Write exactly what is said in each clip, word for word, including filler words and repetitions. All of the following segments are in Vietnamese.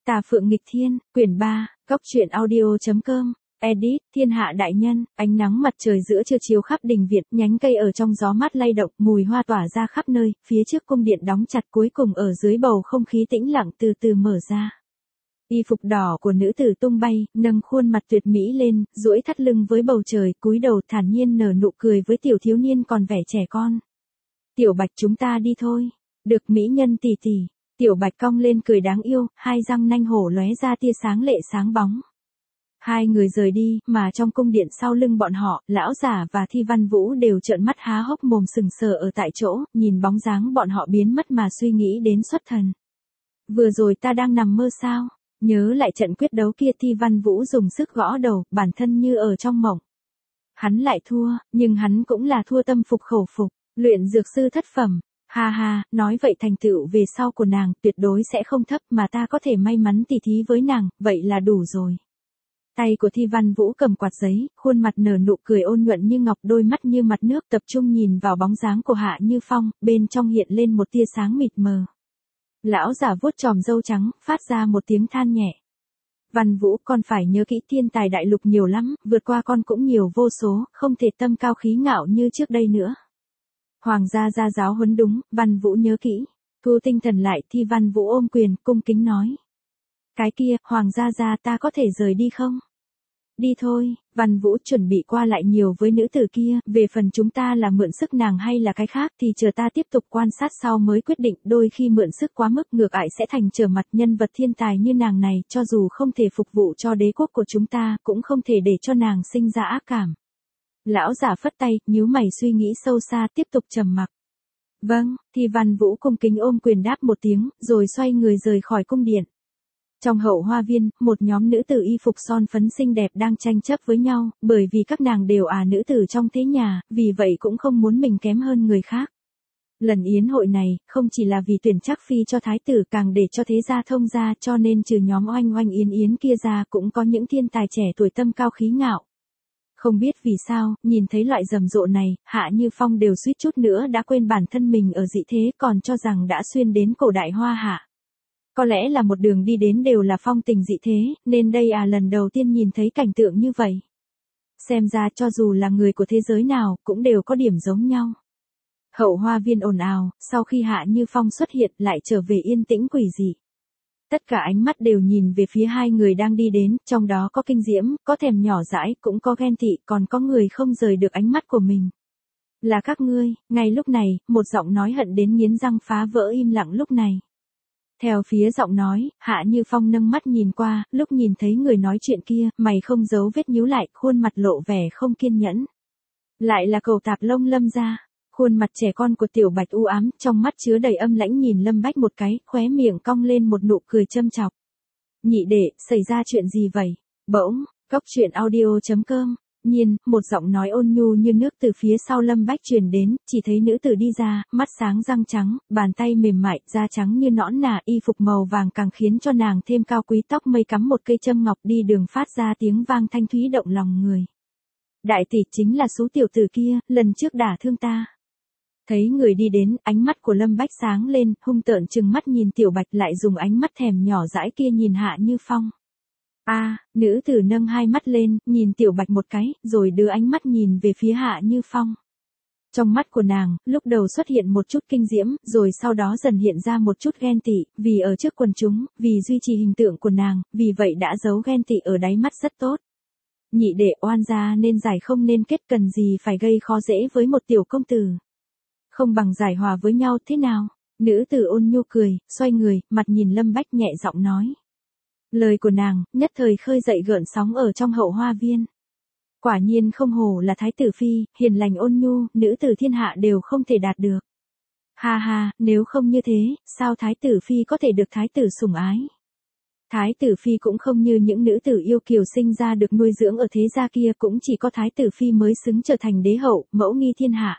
Tà Phượng Nghịch Thiên, quyển ba, Cốc truyện audio.com, edit, thiên hạ đại nhân, ánh nắng mặt trời giữa trưa chiếu khắp đình viện, nhánh cây ở trong gió mát lay động, mùi hoa tỏa ra khắp nơi, phía trước cung điện đóng chặt cuối cùng ở dưới bầu không khí tĩnh lặng từ từ mở ra. Y phục đỏ của nữ tử tung bay, nâng khuôn mặt tuyệt mỹ lên, duỗi thắt lưng với bầu trời, cúi đầu thản nhiên nở nụ cười với tiểu thiếu niên còn vẻ trẻ con. Tiểu Bạch, chúng ta đi thôi. Được mỹ nhân tỷ tỷ. Tiểu Bạch cong lên cười đáng yêu, hai răng nanh hổ lóe ra tia sáng lệ sáng bóng. Hai người rời đi, mà trong cung điện sau lưng bọn họ, lão giả và Thi Văn Vũ đều trợn mắt há hốc mồm sừng sờ ở tại chỗ, nhìn bóng dáng bọn họ biến mất mà suy nghĩ đến xuất thần. Vừa rồi ta đang nằm mơ sao? Nhớ lại trận quyết đấu kia, Thi Văn Vũ dùng sức gõ đầu, bản thân như ở trong mộng. Hắn lại thua, nhưng hắn cũng là thua tâm phục khẩu phục, luyện dược sư thất phẩm. Ha ha, nói vậy thành tựu về sau của nàng tuyệt đối sẽ không thấp, mà ta có thể may mắn tỉ thí với nàng, vậy là đủ rồi. Tay của Thi Văn Vũ cầm quạt giấy, khuôn mặt nở nụ cười ôn nhuận như ngọc, đôi mắt như mặt nước tập trung nhìn vào bóng dáng của Hạ Như Phong, bên trong hiện lên một tia sáng mịt mờ. Lão giả vuốt chòm râu trắng, phát ra một tiếng than nhẹ. Văn Vũ, con phải nhớ kỹ, thiên tài đại lục nhiều lắm, vượt qua con cũng nhiều vô số, không thể tâm cao khí ngạo như trước đây nữa. Hoàng gia gia giáo huấn đúng, Văn Vũ nhớ kỹ. Thu tinh thần lại, Thi Văn Vũ ôm quyền, cung kính nói. Cái kia, Hoàng gia gia, ta có thể rời đi không? Đi thôi. Văn Vũ chuẩn bị qua lại nhiều với nữ tử kia, về phần chúng ta là mượn sức nàng hay là cái khác thì chờ ta tiếp tục quan sát sau mới quyết định, đôi khi mượn sức quá mức ngược lại sẽ thành trở mặt. Nhân vật thiên tài như nàng này, cho dù không thể phục vụ cho đế quốc của chúng ta, cũng không thể để cho nàng sinh ra ác cảm. Lão giả phất tay, nhíu mày suy nghĩ sâu xa, tiếp tục trầm mặc. Vâng, Thi Văn Vũ cung kính ôm quyền đáp một tiếng, rồi xoay người rời khỏi cung điện. Trong hậu hoa viên, một nhóm nữ tử y phục son phấn xinh đẹp đang tranh chấp với nhau, bởi vì các nàng đều à nữ tử trong thế nhà, vì vậy cũng không muốn mình kém hơn người khác. Lần yến hội này, không chỉ là vì tuyển trắc phi cho thái tử, càng để cho thế gia thông gia, cho nên trừ nhóm oanh oanh yến yến kia ra, cũng có những thiên tài trẻ tuổi tâm cao khí ngạo. Không biết vì sao, nhìn thấy loại rầm rộ này, Hạ Như Phong đều suýt chút nữa đã quên bản thân mình ở dị thế, còn cho rằng đã xuyên đến cổ đại hoa hạ. Có lẽ là một đường đi đến đều là phong tình dị thế, nên đây à lần đầu tiên nhìn thấy cảnh tượng như vậy. Xem ra cho dù là người của thế giới nào, cũng đều có điểm giống nhau. Hậu hoa viên ồn ào, sau khi Hạ Như Phong xuất hiện lại trở về yên tĩnh quỷ dị. Tất cả ánh mắt đều nhìn về phía hai người đang đi đến, trong đó có kinh diễm, có thèm nhỏ dãi, cũng có ghen tị, còn có người không rời được ánh mắt của mình. Là các ngươi. Ngay lúc này, một giọng nói hận đến nghiến răng phá vỡ im lặng lúc này. Theo phía giọng nói, Hạ Như Phong nâng mắt nhìn qua, lúc nhìn thấy người nói chuyện kia, mày không giấu vết nhíu lại, khuôn mặt lộ vẻ không kiên nhẫn. Lại là Cầu Tạp Long Lâm gia. Khuôn mặt trẻ con của Tiểu Bạch u ám, trong mắt chứa đầy âm lãnh nhìn Lâm Bách một cái, khóe miệng cong lên một nụ cười châm chọc. Nhị đệ, xảy ra chuyện gì vậy? Bỗng, Cốc truyện audio.com, nhiên, một giọng nói ôn nhu như nước từ phía sau Lâm Bách truyền đến, chỉ thấy nữ tử đi ra, mắt sáng răng trắng, bàn tay mềm mại, da trắng như nõn nà, y phục màu vàng càng khiến cho nàng thêm cao quý, tóc mây cắm một cây châm ngọc, đi đường phát ra tiếng vang thanh thúy động lòng người. Đại tỷ, chính là số tiểu tử kia, lần trước đả thương ta. Thấy người đi đến, ánh mắt của Lâm Bách sáng lên, hung tợn trừng mắt nhìn Tiểu Bạch, lại dùng ánh mắt thèm nhỏ dãi kia nhìn Hạ Như Phong. A, à, nữ tử nâng hai mắt lên, nhìn Tiểu Bạch một cái, rồi đưa ánh mắt nhìn về phía Hạ Như Phong. Trong mắt của nàng, lúc đầu xuất hiện một chút kinh diễm, rồi sau đó dần hiện ra một chút ghen tị, vì ở trước quần chúng, vì duy trì hình tượng của nàng, vì vậy đã giấu ghen tị ở đáy mắt rất tốt. Nhị đệ, oan gia nên giải không nên kết, cần gì phải gây khó dễ với một tiểu công tử. Không bằng giải hòa với nhau thế nào? Nữ tử ôn nhu cười, xoay người, mặt nhìn Lâm Bách nhẹ giọng nói. Lời của nàng, nhất thời khơi dậy gợn sóng ở trong hậu hoa viên. Quả nhiên không hổ là thái tử phi, hiền lành ôn nhu, nữ tử thiên hạ đều không thể đạt được. Ha ha, nếu không như thế, sao thái tử phi có thể được thái tử sủng ái? Thái tử phi cũng không như những nữ tử yêu kiều sinh ra được nuôi dưỡng ở thế gia kia, cũng chỉ có thái tử phi mới xứng trở thành đế hậu, mẫu nghi thiên hạ.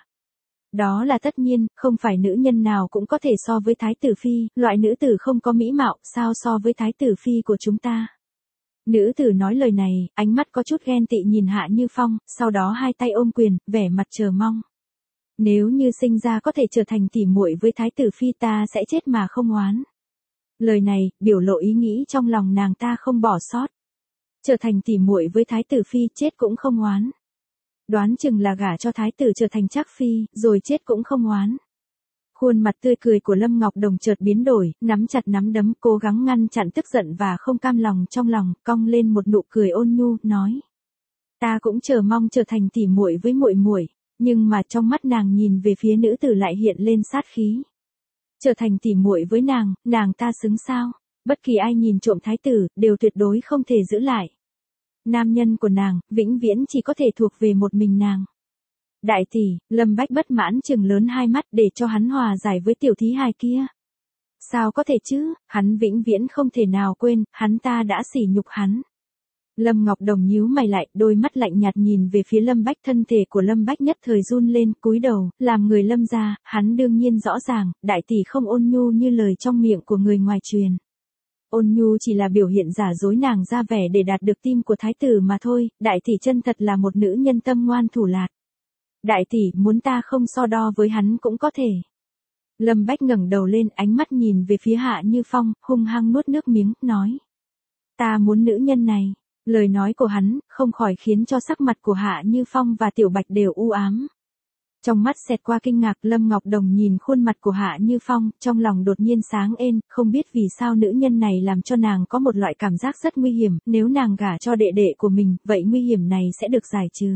Đó là tất nhiên, không phải nữ nhân nào cũng có thể so với thái tử phi, loại nữ tử không có mỹ mạo, sao so với thái tử phi của chúng ta. Nữ tử nói lời này, ánh mắt có chút ghen tị nhìn Hạ Như Phong, sau đó hai tay ôm quyền, vẻ mặt chờ mong. Nếu như sinh ra có thể trở thành tỉ muội với thái tử phi, ta sẽ chết mà không oán. Lời này, biểu lộ ý nghĩ trong lòng nàng ta không bỏ sót. Trở thành tỉ muội với thái tử phi, chết cũng không oán. Đoán chừng là gả cho thái tử trở thành Trác phi, rồi chết cũng không oán. Khuôn mặt tươi cười của Lâm Ngọc Đồng chợt biến đổi, nắm chặt nắm đấm, cố gắng ngăn chặn tức giận và không cam lòng trong lòng, cong lên một nụ cười ôn nhu, nói: "Ta cũng chờ mong trở thành tỉ muội với muội muội." Nhưng mà trong mắt nàng nhìn về phía nữ tử lại hiện lên sát khí. Trở thành tỉ muội với nàng, nàng ta xứng sao? Bất kỳ ai nhìn trộm thái tử, đều tuyệt đối không thể giữ lại. Nam nhân của nàng, vĩnh viễn chỉ có thể thuộc về một mình nàng. Đại tỷ, Lâm Bách bất mãn trừng lớn hai mắt để cho hắn hòa giải với tiểu thí hài kia. Sao có thể chứ, hắn vĩnh viễn không thể nào quên, hắn ta đã sỉ nhục hắn. Lâm Ngọc Đồng nhíu mày lại, đôi mắt lạnh nhạt nhìn về phía Lâm Bách, thân thể của Lâm Bách nhất thời run lên, cúi đầu, làm người Lâm gia, hắn đương nhiên rõ ràng, đại tỷ không ôn nhu như lời trong miệng của người ngoài truyền. Ôn nhu chỉ là biểu hiện giả dối nàng ra vẻ để đạt được tim của thái tử mà thôi, đại tỷ chân thật là một nữ nhân tâm ngoan thủ lạt. Đại tỷ, muốn ta không so đo với hắn cũng có thể. Lâm Bách ngẩng đầu lên, ánh mắt nhìn về phía Hạ Như Phong, hung hăng nuốt nước miếng, nói: "Ta muốn nữ nhân này." Lời nói của hắn, không khỏi khiến cho sắc mặt của Hạ Như Phong và Tiểu Bạch đều u ám. Trong mắt xẹt qua kinh ngạc, Lâm Ngọc Đồng nhìn khuôn mặt của Hạ Như Phong, trong lòng đột nhiên sáng ên, không biết vì sao nữ nhân này làm cho nàng có một loại cảm giác rất nguy hiểm, nếu nàng gả cho đệ đệ của mình, vậy nguy hiểm này sẽ được giải trừ.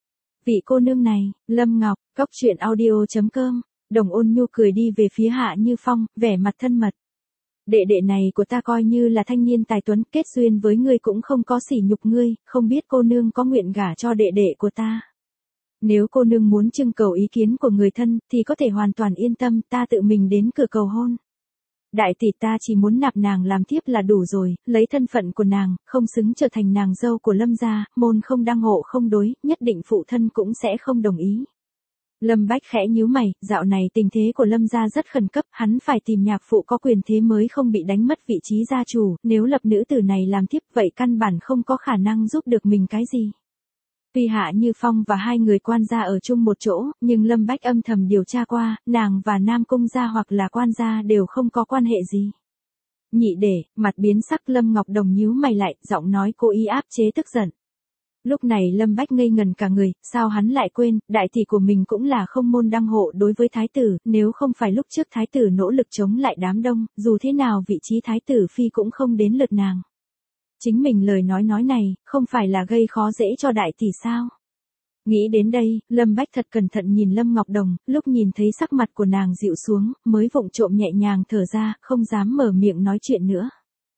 Vị cô nương này, Lâm Ngọc, Cốc Truyện Audio chấm com, Đồng ôn nhu cười đi về phía Hạ Như Phong, vẻ mặt thân mật. Đệ đệ này của ta coi như là thanh niên tài tuấn, kết duyên với ngươi cũng không có sỉ nhục ngươi, không biết cô nương có nguyện gả cho đệ đệ của ta. Nếu cô nương muốn trưng cầu ý kiến của người thân, thì có thể hoàn toàn yên tâm, ta tự mình đến cửa cầu hôn. Đại tỷ, ta chỉ muốn nạp nàng làm thiếp là đủ rồi, lấy thân phận của nàng, không xứng trở thành nàng dâu của Lâm gia, môn không đăng hộ không đối, nhất định phụ thân cũng sẽ không đồng ý. Lâm Bách khẽ nhíu mày, dạo này tình thế của Lâm gia rất khẩn cấp, hắn phải tìm nhạc phụ có quyền thế mới không bị đánh mất vị trí gia chủ, nếu lập nữ tử này làm thiếp vậy căn bản không có khả năng giúp được mình cái gì. Tuy Hạ Như Phong và hai người quan gia ở chung một chỗ, nhưng Lâm Bách âm thầm điều tra qua, nàng và Nam Cung gia hoặc là quan gia đều không có quan hệ gì. Nhị đệ, mặt biến sắc, Lâm Ngọc Đồng nhíu mày lại, giọng nói cố ý áp chế tức giận. Lúc này Lâm Bách ngây ngần cả người, sao hắn lại quên, đại tỷ của mình cũng là không môn đăng hộ đối với thái tử, nếu không phải lúc trước thái tử nỗ lực chống lại đám đông, dù thế nào vị trí thái tử phi cũng không đến lượt nàng. Chính mình lời nói nói này, không phải là gây khó dễ cho đại tỷ sao? Nghĩ đến đây, Lâm Bách thật cẩn thận nhìn Lâm Ngọc Đồng, lúc nhìn thấy sắc mặt của nàng dịu xuống, mới vụng trộm nhẹ nhàng thở ra, không dám mở miệng nói chuyện nữa.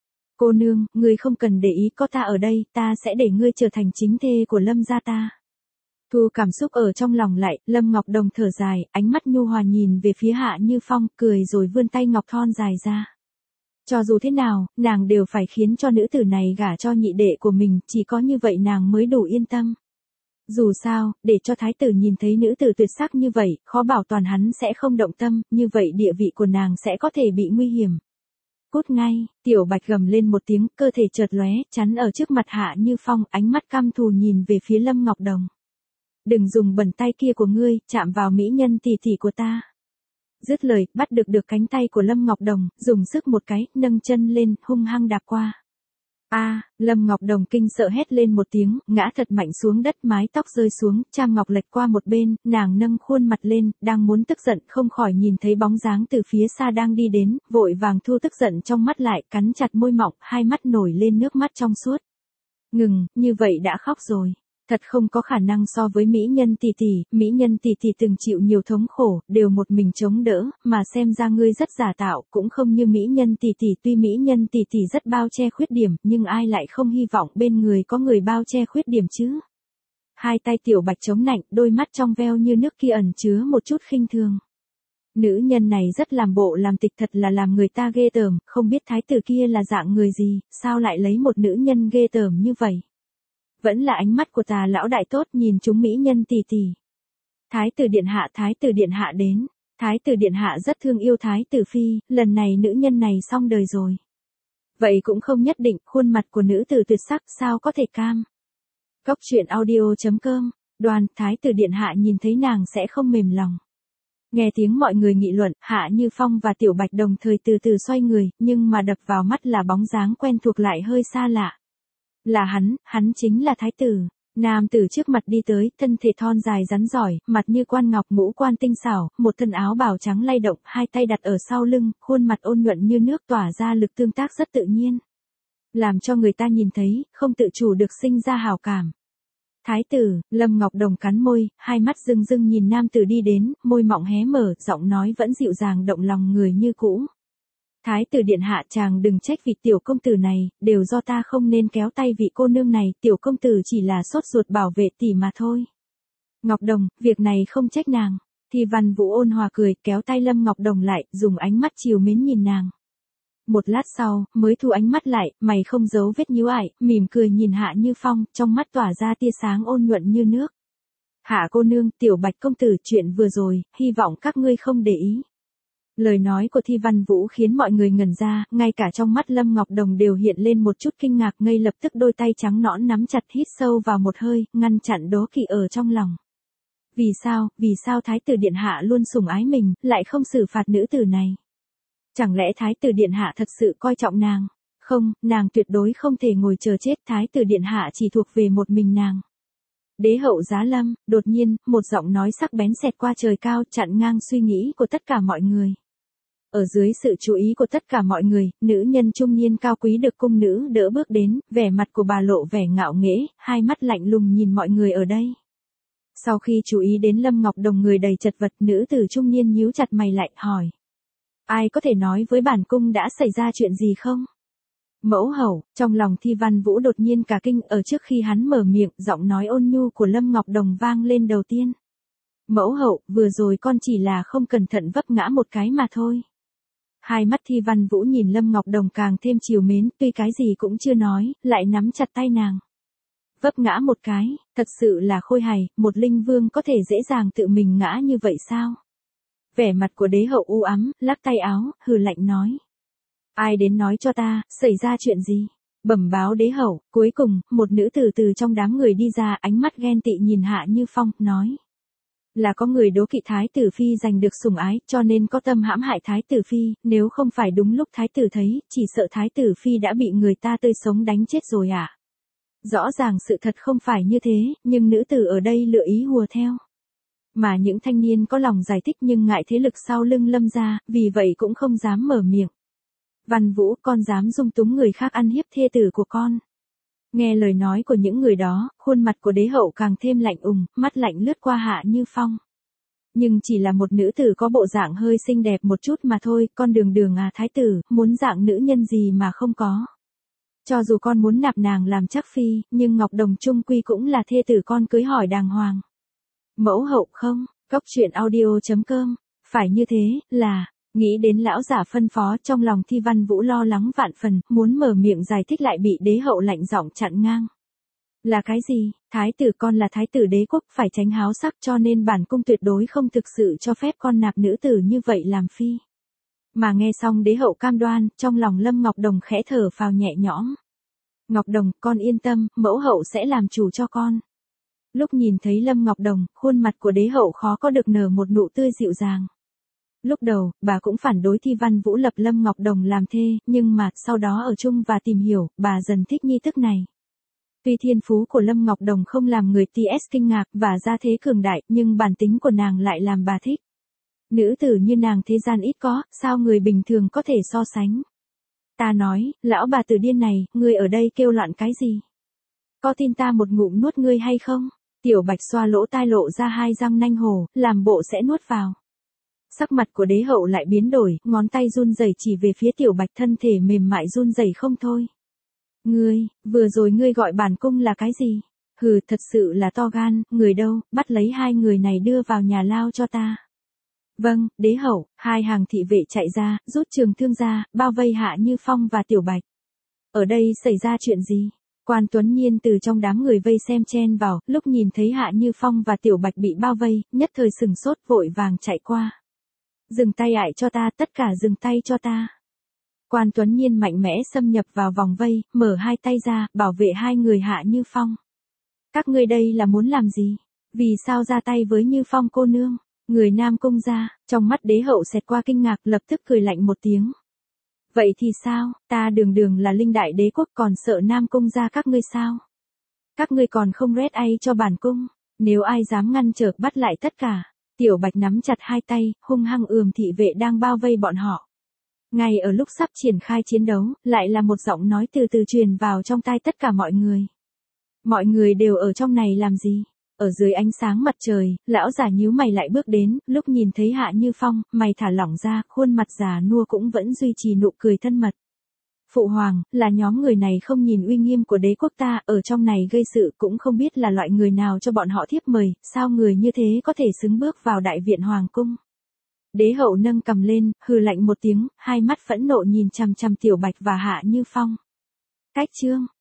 Cô nương, ngươi không cần để ý, có ta ở đây, ta sẽ để ngươi trở thành chính thê của Lâm gia ta. Thu cảm xúc ở trong lòng lại, Lâm Ngọc Đồng thở dài, ánh mắt nhu hòa nhìn về phía Hạ Như Phong, cười rồi vươn tay ngọc thon dài ra. Cho dù thế nào, nàng đều phải khiến cho nữ tử này gả cho nhị đệ của mình, chỉ có như vậy nàng mới đủ yên tâm. Dù sao, để cho thái tử nhìn thấy nữ tử tuyệt sắc như vậy, khó bảo toàn hắn sẽ không động tâm, như vậy địa vị của nàng sẽ có thể bị nguy hiểm. Cút ngay, Tiểu Bạch gầm lên một tiếng, cơ thể chợt lóe, chắn ở trước mặt Hạ Như Phong, ánh mắt căm thù nhìn về phía Lâm Ngọc Đồng. Đừng dùng bẩn tay kia của ngươi, chạm vào mỹ nhân tỷ tỷ của ta. Dứt lời, bắt được được cánh tay của Lâm Ngọc Đồng, dùng sức một cái, nâng chân lên, hung hăng đạp qua. A, à, Lâm Ngọc Đồng kinh sợ hét lên một tiếng, ngã thật mạnh xuống đất, mái tóc rơi xuống, trang ngọc lệch qua một bên, nàng nâng khuôn mặt lên, đang muốn tức giận, không khỏi nhìn thấy bóng dáng từ phía xa đang đi đến, vội vàng thu tức giận trong mắt lại, cắn chặt môi mọng, hai mắt nổi lên nước mắt trong suốt. Ngừng, như vậy đã khóc rồi. Thật không có khả năng so với mỹ nhân tỷ tỷ, mỹ nhân tỷ tỷ từng chịu nhiều thống khổ, đều một mình chống đỡ, mà xem ra ngươi rất giả tạo, cũng không như mỹ nhân tỷ tỷ, tuy mỹ nhân tỷ tỷ rất bao che khuyết điểm, nhưng ai lại không hy vọng bên người có người bao che khuyết điểm chứ. Hai tay Tiểu Bạch chống nạnh, đôi mắt trong veo như nước kia ẩn chứa một chút khinh thường. Nữ nhân này rất làm bộ làm tịch, thật là làm người ta ghê tởm, không biết thái tử kia là dạng người gì, sao lại lấy một nữ nhân ghê tởm như vậy. Vẫn là ánh mắt của Tà lão đại tốt, nhìn chúng mỹ nhân tỷ tỷ. Thái tử điện hạ, thái tử điện hạ đến. Thái tử điện hạ rất thương yêu thái tử phi, lần này nữ nhân này xong đời rồi. Vậy cũng không nhất định, khuôn mặt của nữ tử tuyệt sắc sao có thể cam. Cốc Truyện Audio chấm com, Đoàn, thái tử điện hạ nhìn thấy nàng sẽ không mềm lòng. Nghe tiếng mọi người nghị luận, Hạ Như Phong và Tiểu Bạch đồng thời từ từ xoay người, nhưng mà đập vào mắt là bóng dáng quen thuộc lại hơi xa lạ. Là hắn, hắn chính là thái tử. Nam tử trước mặt đi tới, thân thể thon dài rắn giỏi, mặt như quan ngọc, ngũ quan tinh xảo, một thân áo bào trắng lay động, hai tay đặt ở sau lưng, khuôn mặt ôn nhuận như nước, tỏa ra lực tương tác rất tự nhiên. Làm cho người ta nhìn thấy, không tự chủ được sinh ra hảo cảm. Thái tử, Lâm Ngọc Đồng cắn môi, hai mắt rưng rưng nhìn nam tử đi đến, môi mọng hé mở, giọng nói vẫn dịu dàng động lòng người như cũ. Thái tử điện hạ, chàng đừng trách vị tiểu công tử này, đều do ta không nên kéo tay vị cô nương này, tiểu công tử chỉ là sốt ruột bảo vệ tỷ mà thôi. Ngọc Đồng, việc này không trách nàng. Thì Văn Vũ ôn hòa cười, kéo tay Lâm Ngọc Đồng lại, dùng ánh mắt trìu mến nhìn nàng. Một lát sau, mới thu ánh mắt lại, mày không giấu vết nhíu ải, mỉm cười nhìn Hạ Như Phong, trong mắt tỏa ra tia sáng ôn nhuận như nước. Hạ cô nương, Tiểu Bạch công tử, chuyện vừa rồi, hy vọng các ngươi không để ý. Lời nói của Thi Văn Vũ khiến mọi người ngẩn ra, ngay cả trong mắt Lâm Ngọc Đồng đều hiện lên một chút kinh ngạc, ngay lập tức đôi tay trắng nõn nắm chặt, hít sâu vào một hơi, ngăn chặn đố kỵ ở trong lòng. Vì sao, vì sao thái tử điện hạ luôn sủng ái mình, lại không xử phạt nữ tử này? Chẳng lẽ thái tử điện hạ thật sự coi trọng nàng? Không, nàng tuyệt đối không thể ngồi chờ chết, thái tử điện hạ chỉ thuộc về một mình nàng. Đế hậu giá lâm, đột nhiên, một giọng nói sắc bén xẹt qua trời cao, chặn ngang suy nghĩ của tất cả mọi người. Ở dưới sự chú ý của tất cả mọi người, nữ nhân trung niên cao quý được cung nữ đỡ bước đến, vẻ mặt của bà lộ vẻ ngạo nghễ, hai mắt lạnh lùng nhìn mọi người ở đây. Sau khi chú ý đến Lâm Ngọc Đồng người đầy chật vật, nữ tử trung niên nhíu chặt mày lại, hỏi. Ai có thể nói với bản cung đã xảy ra chuyện gì không? Mẫu hậu, trong lòng Thi Văn Vũ đột nhiên cả kinh, ở trước khi hắn mở miệng, giọng nói ôn nhu của Lâm Ngọc Đồng vang lên đầu tiên. Mẫu hậu, vừa rồi con chỉ là không cẩn thận vấp ngã một cái mà thôi. Hai mắt Thi Văn Vũ nhìn Lâm Ngọc Đồng càng thêm trìu mến, tuy cái gì cũng chưa nói, lại nắm chặt tay nàng. Vấp ngã một cái, thật sự là khôi hài, một linh vương có thể dễ dàng tự mình ngã như vậy sao? Vẻ mặt của đế hậu u ám, lắc tay áo, hừ lạnh nói. Ai đến nói cho ta, xảy ra chuyện gì? Bẩm báo đế hậu, cuối cùng, một nữ tử từ trong đám người đi ra, ánh mắt ghen tị nhìn Hạ Như Phong, nói. Là có người đố kỵ thái tử phi giành được sủng ái, cho nên có tâm hãm hại thái tử phi, nếu không phải đúng lúc thái tử thấy, chỉ sợ thái tử phi đã bị người ta tươi sống đánh chết rồi à? Rõ ràng sự thật không phải như thế, nhưng nữ tử ở đây lựa ý hùa theo. Mà những thanh niên có lòng giải thích nhưng ngại thế lực sau lưng Lâm gia, vì vậy cũng không dám mở miệng. Văn Vũ, con dám dung túng người khác ăn hiếp thê tử của con. Nghe lời nói của những người đó, khuôn mặt của đế hậu càng thêm lạnh ùng, mắt lạnh lướt qua Hạ Như Phong. Nhưng chỉ là một nữ tử có bộ dạng hơi xinh đẹp một chút mà thôi, con đường đường à thái tử, muốn dạng nữ nhân gì mà không có. Cho dù con muốn nạp nàng làm chắc phi, nhưng Ngọc Đồng trung quy cũng là thê tử con cưới hỏi đàng hoàng. Mẫu hậu không, góc truyện audio chấm com, phải như thế, là, nghĩ đến lão giả phân phó, trong lòng Thi Văn Vũ lo lắng vạn phần, muốn mở miệng giải thích lại bị đế hậu lạnh giọng chặn ngang. Là cái gì? Thái tử con là thái tử đế quốc, phải tránh háo sắc, cho nên bản cung tuyệt đối không thực sự cho phép con nạp nữ tử như vậy làm phi. Mà nghe xong đế hậu cam đoan, trong lòng Lâm Ngọc Đồng khẽ thở phào nhẹ nhõm. Ngọc Đồng, con yên tâm, mẫu hậu sẽ làm chủ cho con. Lúc nhìn thấy Lâm Ngọc Đồng, khuôn mặt của đế hậu khó có được nở một nụ tươi dịu dàng. Lúc đầu, bà cũng phản đối Thi Văn Vũ lập Lâm Ngọc Đồng làm thê, nhưng mà, sau đó ở chung và tìm hiểu, bà dần thích nghi thức này. Tuy thiên phú của Lâm Ngọc Đồng không làm người tê ét kinh ngạc và gia thế cường đại, nhưng bản tính của nàng lại làm bà thích. Nữ tử như nàng thế gian ít có, sao người bình thường có thể so sánh. Ta nói, lão bà tử điên này, ngươi ở đây kêu loạn cái gì? Có tin ta một ngụm nuốt ngươi hay không? Tiểu Bạch xoa lỗ tai lộ ra hai răng nanh hổ, làm bộ sẽ nuốt vào. Sắc mặt của đế hậu lại biến đổi, ngón tay run rẩy chỉ về phía Tiểu Bạch, thân thể mềm mại run rẩy không thôi. Ngươi, vừa rồi ngươi gọi bản cung là cái gì? Hừ, thật sự là to gan, người đâu, bắt lấy hai người này đưa vào nhà lao cho ta. Vâng, đế hậu, hai hàng thị vệ chạy ra, rút trường thương ra, bao vây Hạ Như Phong và Tiểu Bạch. Ở đây xảy ra chuyện gì? Quan Tuấn Nhiên từ trong đám người vây xem chen vào, lúc nhìn thấy Hạ Như Phong và Tiểu Bạch bị bao vây, nhất thời sừng sốt vội vàng chạy qua. Dừng tay ại cho ta, tất cả dừng tay cho ta. Quan Tuấn Nhiên mạnh mẽ xâm nhập vào vòng vây, mở hai tay ra, bảo vệ hai người Hạ Như Phong. Các ngươi đây là muốn làm gì? Vì sao ra tay với Như Phong cô nương? Người Nam Cung gia, trong mắt đế hậu xẹt qua kinh ngạc, lập tức cười lạnh một tiếng. Vậy thì sao, ta đường đường là linh đại đế quốc, còn sợ Nam Cung gia các ngươi sao? Các ngươi còn không rét ai cho bản cung, nếu ai dám ngăn trở bắt lại tất cả. Tiểu Bạch nắm chặt hai tay, hung hăng ườm thị vệ đang bao vây bọn họ. Ngay ở lúc sắp triển khai chiến đấu, lại là một giọng nói từ từ truyền vào trong tai tất cả mọi người. Mọi người đều ở trong này làm gì? Ở dưới ánh sáng mặt trời, lão già nhíu mày lại bước đến, lúc nhìn thấy Hạ Như Phong, mày thả lỏng ra, khuôn mặt già nua cũng vẫn duy trì nụ cười thân mật. Phụ hoàng, là nhóm người này không nhìn uy nghiêm của đế quốc ta, ở trong này gây sự, cũng không biết là loại người nào cho bọn họ thiếp mời, sao người như thế có thể xứng bước vào đại viện hoàng cung. Đế hậu nâng cầm lên, hừ lạnh một tiếng, hai mắt phẫn nộ nhìn chằm chằm Tiểu Bạch và Hạ Như Phong. Cách chương